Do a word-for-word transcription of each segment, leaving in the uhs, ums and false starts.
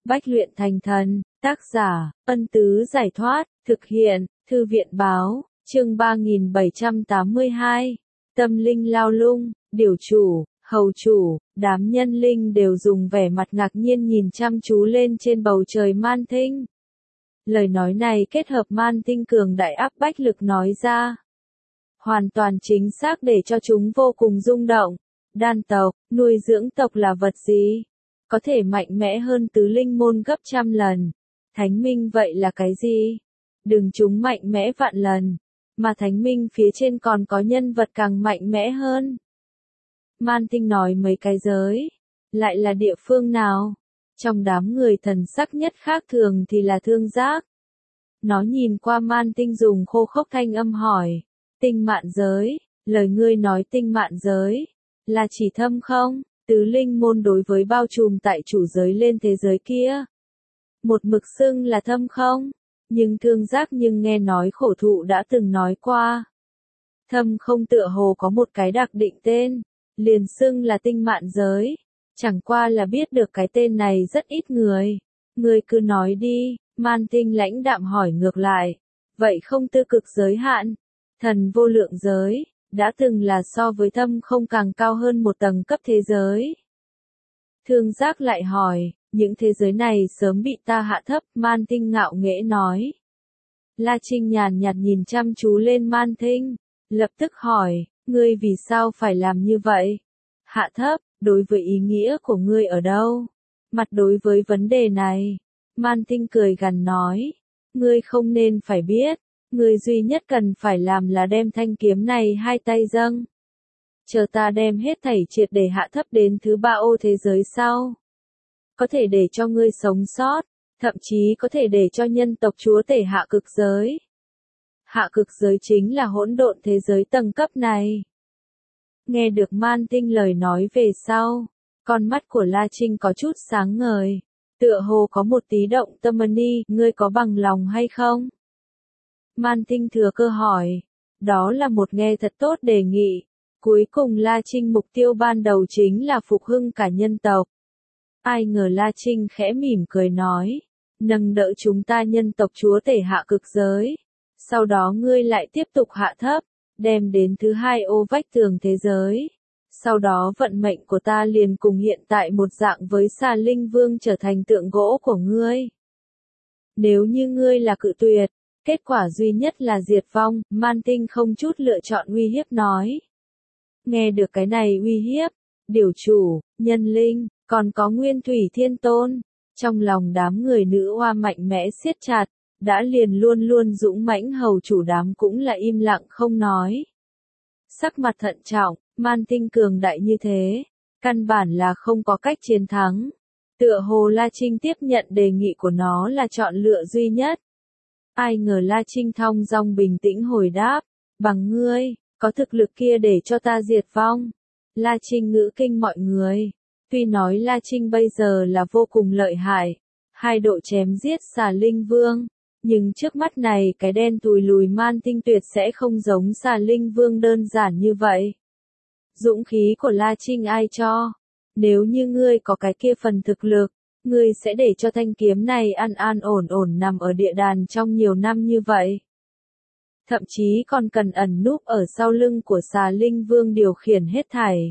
Bách luyện thành thần, tác giả, Ân Tứ Giải Thoát, thực hiện, Thư viện Báo, chương ba nghìn bảy trăm tám mươi hai. Tâm linh lao lung, điều chủ, hầu chủ, đám nhân linh đều dùng vẻ mặt ngạc nhiên nhìn chăm chú lên trên bầu trời man tinh. Lời nói này kết hợp man tinh cường đại áp bách lực nói ra. Hoàn toàn chính xác để cho chúng vô cùng rung động. Đan tộc, nuôi dưỡng tộc là vật gì? Có thể mạnh mẽ hơn tứ linh môn gấp trăm lần. Thánh minh vậy là cái gì? Đừng chúng mạnh mẽ vạn lần. Mà thánh minh phía trên còn có nhân vật càng mạnh mẽ hơn. Man tinh nói mấy cái giới. Lại là địa phương nào? Trong đám người thần sắc nhất khác thường thì là thương giác. Nó nhìn qua man tinh dùng khô khốc thanh âm hỏi. Tinh mạn giới, lời ngươi nói tinh mạn giới. Là chỉ thâm không? Tứ linh môn đối với bao trùm tại chủ giới lên thế giới kia. Một mực xưng là thâm không? Nhưng thương giác nhưng nghe nói khổ thụ đã từng nói qua. Thâm không tựa hồ có một cái đặc định tên. Liền xưng là tinh mạn giới. Chẳng qua là biết được cái tên này rất ít người. Ngươi cứ nói đi, man tinh lãnh đạm hỏi ngược lại. Vậy không tư cực giới hạn. Thần vô lượng giới. Đã từng là so với thâm không càng cao hơn một tầng cấp thế giới. Thương giác lại hỏi, những thế giới này sớm bị ta hạ thấp, man tinh ngạo nghễ nói. La Trinh nhàn nhạt nhìn chăm chú lên man tinh, lập tức hỏi, ngươi vì sao phải làm như vậy? Hạ thấp, đối với ý nghĩa của ngươi ở đâu? Mặt đối với vấn đề này, man tinh cười gằn nói, ngươi không nên phải biết. Người duy nhất cần phải làm là đem thanh kiếm này hai tay dâng. Chờ ta đem hết thảy triệt để hạ thấp đến thứ ba ô thế giới sau. Có thể để cho ngươi sống sót, thậm chí có thể để cho nhân tộc chúa tể hạ cực giới. Hạ cực giới chính là hỗn độn thế giới tầng cấp này. Nghe được man tinh lời nói về sau, con mắt của La Trinh có chút sáng ngời. Tựa hồ có một tí động tâm ni, ngươi có bằng lòng hay không? Man tinh thừa cơ hỏi. Đó là một nghe thật tốt đề nghị. Cuối cùng La Trinh mục tiêu ban đầu chính là phục hưng cả nhân tộc. Ai ngờ La Trinh khẽ mỉm cười nói. Nâng đỡ chúng ta nhân tộc chúa tể hạ cực giới. Sau đó ngươi lại tiếp tục hạ thấp. Đem đến thứ hai ô vách tường thế giới. Sau đó vận mệnh của ta liền cùng hiện tại một dạng với xà linh vương trở thành tượng gỗ của ngươi. Nếu như ngươi là cự tuyệt. Kết quả duy nhất là diệt vong, man tinh không chút lựa chọn uy hiếp nói. Nghe được cái này uy hiếp, điều chủ, nhân linh, còn có nguyên thủy thiên tôn. Trong lòng đám người nữ oa mạnh mẽ siết chặt, đã liền luôn luôn dũng mãnh hầu chủ đám cũng là im lặng không nói. Sắc mặt thận trọng, man tinh cường đại như thế, căn bản là không có cách chiến thắng. Tựa hồ La Trinh tiếp nhận đề nghị của nó là chọn lựa duy nhất. Ai ngờ La Trinh thong dong bình tĩnh hồi đáp, bằng ngươi, có thực lực kia để cho ta diệt vong. La Trinh ngữ kinh mọi người, tuy nói La Trinh bây giờ là vô cùng lợi hại, hai độ chém giết xà linh vương, nhưng trước mắt này cái đen tùi lùi man tinh tuyệt sẽ không giống xà linh vương đơn giản như vậy. Dũng khí của La Trinh ai cho? Nếu như ngươi có cái kia phần thực lực, ngươi sẽ để cho thanh kiếm này an an ổn ổn nằm ở địa đàn trong nhiều năm như vậy. Thậm chí còn cần ẩn núp ở sau lưng của xà linh vương điều khiển hết thảy.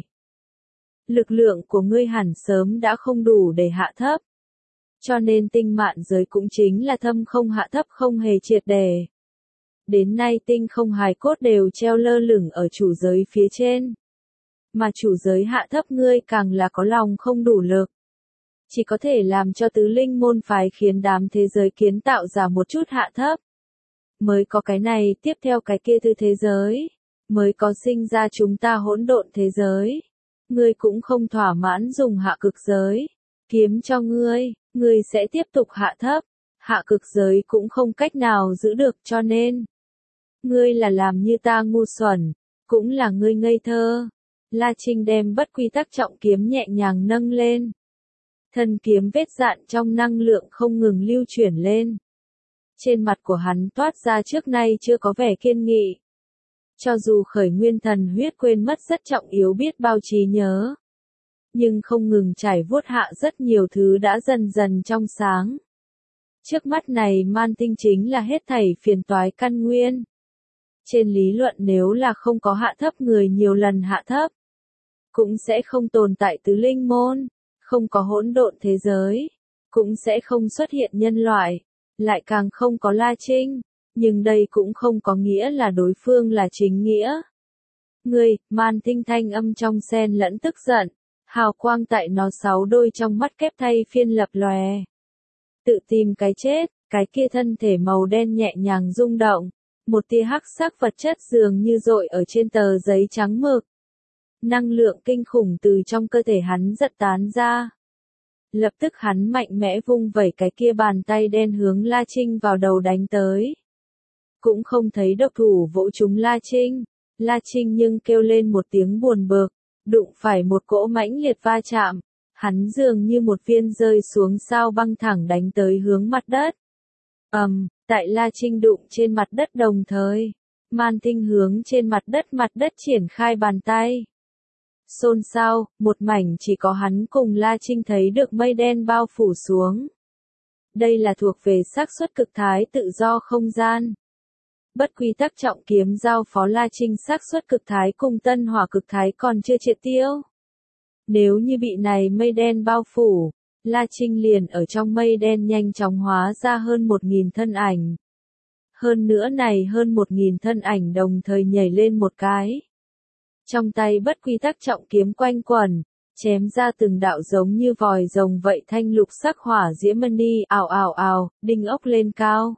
Lực lượng của ngươi hẳn sớm đã không đủ để hạ thấp. Cho nên tinh mạn giới cũng chính là thâm không hạ thấp không hề triệt đề. Đến nay tinh không hài cốt đều treo lơ lửng ở chủ giới phía trên. Mà chủ giới hạ thấp ngươi càng là có lòng không đủ lực. Chỉ có thể làm cho tứ linh môn phái khiến đám thế giới kiến tạo ra một chút hạ thấp. Mới có cái này tiếp theo cái kia tư thế giới. Mới có sinh ra chúng ta hỗn độn thế giới. Ngươi cũng không thỏa mãn dùng hạ cực giới. Kiếm cho ngươi, ngươi sẽ tiếp tục hạ thấp. Hạ cực giới cũng không cách nào giữ được cho nên. Ngươi là làm như ta ngu xuẩn. Cũng là ngươi ngây thơ. La Trinh đem bất quy tắc trọng kiếm nhẹ nhàng nâng lên. Thân kiếm vết dạn trong năng lượng không ngừng lưu chuyển lên. Trên mặt của hắn toát ra trước nay chưa có vẻ kiên nghị. Cho dù khởi nguyên thần huyết quên mất rất trọng yếu biết bao trí nhớ. nhưng không ngừng trải vuốt hạ rất nhiều thứ đã dần dần trong sáng. Trước mắt này man tinh chính là hết thảy phiền toái căn nguyên. Trên lý luận nếu là không có hạ thấp người nhiều lần hạ thấp, cũng sẽ không tồn tại tứ linh môn, không có hỗn độn thế giới, cũng sẽ không xuất hiện nhân loại, lại càng không có La Trinh, nhưng đây cũng không có nghĩa là đối phương là chính nghĩa. Ngươi, man tinh thanh âm trong xen lẫn tức giận, hào quang tại nó sáu đôi trong mắt kép thay phiên lập lòe. Tự tìm cái chết, cái kia thân thể màu đen nhẹ nhàng rung động, một tia hắc sắc vật chất dường như dội ở trên tờ giấy trắng mực. Năng lượng kinh khủng từ trong cơ thể hắn giật tán ra. Lập tức hắn mạnh mẽ vung vẩy cái kia bàn tay đen hướng La Trinh vào đầu đánh tới. Cũng không thấy độc thủ vỗ trúng La Trinh. La Trinh nhưng kêu lên một tiếng buồn bực, đụng phải một cỗ mãnh liệt va chạm. Hắn dường như một viên rơi xuống sao băng thẳng đánh tới hướng mặt đất. ầm, um, tại La Trinh đụng trên mặt đất đồng thời, man tinh hướng trên mặt đất mặt đất triển khai bàn tay. Xôn xao, một mảnh chỉ có hắn cùng La Trinh thấy được mây đen bao phủ xuống. Đây là thuộc về xác suất cực thái tự do không gian. Bất quy tắc trọng kiếm giao phó La Trinh xác suất cực thái cùng tân hỏa cực thái còn chưa triệt tiêu. Nếu như bị này mây đen bao phủ, La Trinh liền ở trong mây đen nhanh chóng hóa ra hơn một nghìn thân ảnh. Hơn nữa này hơn một nghìn thân ảnh đồng thời nhảy lên một cái. Trong tay bất quy tắc trọng kiếm quanh quẩn, chém ra từng đạo giống như vòi rồng vậy thanh lục sắc hỏa diễm mani ào ào ào, đinh ốc lên cao.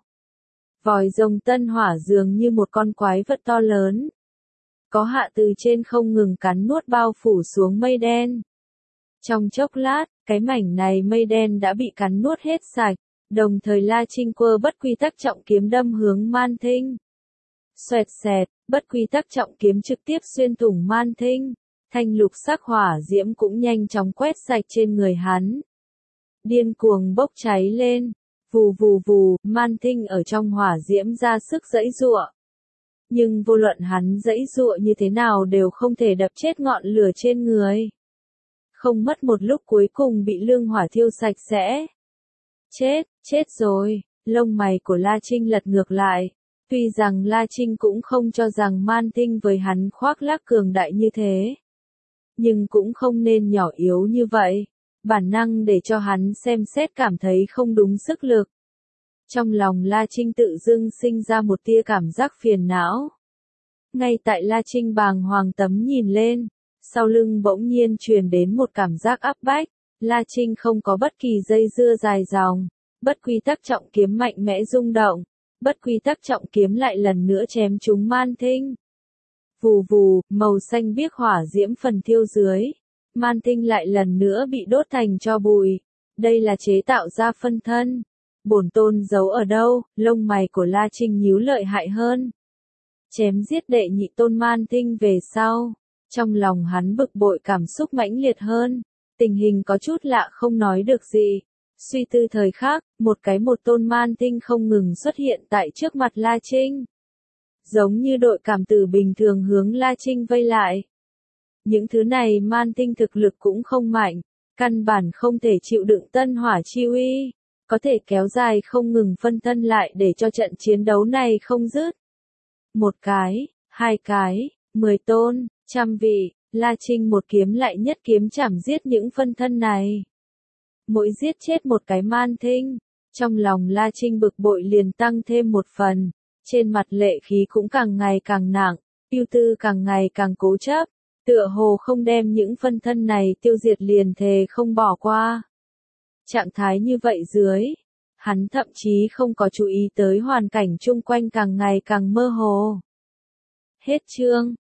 Vòi rồng tân hỏa dường như một con quái vật to lớn. Có hạ từ trên không ngừng cắn nuốt bao phủ xuống mây đen. Trong chốc lát, cái mảnh này mây đen đã bị cắn nuốt hết sạch, đồng thời La Trinh quơ bất quy tắc trọng kiếm đâm hướng man tinh. Xoẹt xẹt, bất quy tắc trọng kiếm trực tiếp xuyên thủng man tinh, thanh lục sắc hỏa diễm cũng nhanh chóng quét sạch trên người hắn. Điên cuồng bốc cháy lên, vù vù vù, man tinh ở trong hỏa diễm ra sức giãy giụa. Nhưng vô luận hắn giãy giụa như thế nào đều không thể đập chết ngọn lửa trên người. Không mất một lúc cuối cùng bị lương hỏa thiêu sạch sẽ. Chết, chết rồi, lông mày của La Trinh lật ngược lại. Tuy rằng La Trinh cũng không cho rằng man tinh với hắn khoác lác cường đại như thế. Nhưng cũng không nên nhỏ yếu như vậy. Bản năng để cho hắn xem xét cảm thấy không đúng sức lực. Trong lòng La Trinh tự dưng sinh ra một tia cảm giác phiền não. Ngay tại La Trinh bàng hoàng tấm nhìn lên, sau lưng bỗng nhiên truyền đến một cảm giác áp bách. La Trinh không có bất kỳ dây dưa dài dòng. Bất quy tắc trọng kiếm mạnh mẽ rung động. Bất quy tắc trọng kiếm lại lần nữa chém trúng man tinh. Vù vù, màu xanh biếc hỏa diễm phần thiêu dưới. Man tinh lại lần nữa bị đốt thành tro bụi. Đây là chế tạo ra phân thân. Bổn tôn giấu ở đâu? Lông mày của La Trinh nhíu lợi hại hơn. Chém giết đệ nhị tôn man tinh về sau. Trong lòng hắn bực bội cảm xúc mãnh liệt hơn. Tình hình có chút lạ không nói được gì. Suy tư thời khắc, một cái một tôn man tinh không ngừng xuất hiện tại trước mặt La Trinh. Giống như đội cảm tử bình thường hướng La Trinh vây lại. Những thứ này man tinh thực lực cũng không mạnh, căn bản không thể chịu đựng tân hỏa chi uy, có thể kéo dài không ngừng phân thân lại để cho trận chiến đấu này không dứt. Một cái, hai cái, mười tôn, trăm vị, La Trinh một kiếm lại nhất kiếm chảm giết những phân thân này. Mỗi giết chết một cái man tinh, trong lòng La Trinh bực bội liền tăng thêm một phần, trên mặt lệ khí cũng càng ngày càng nặng, ưu tư càng ngày càng cố chấp, tựa hồ không đem những phân thân này tiêu diệt liền thề không bỏ qua. Trạng thái như vậy dưới, hắn thậm chí không có chú ý tới hoàn cảnh chung quanh càng ngày càng mơ hồ. Hết chương.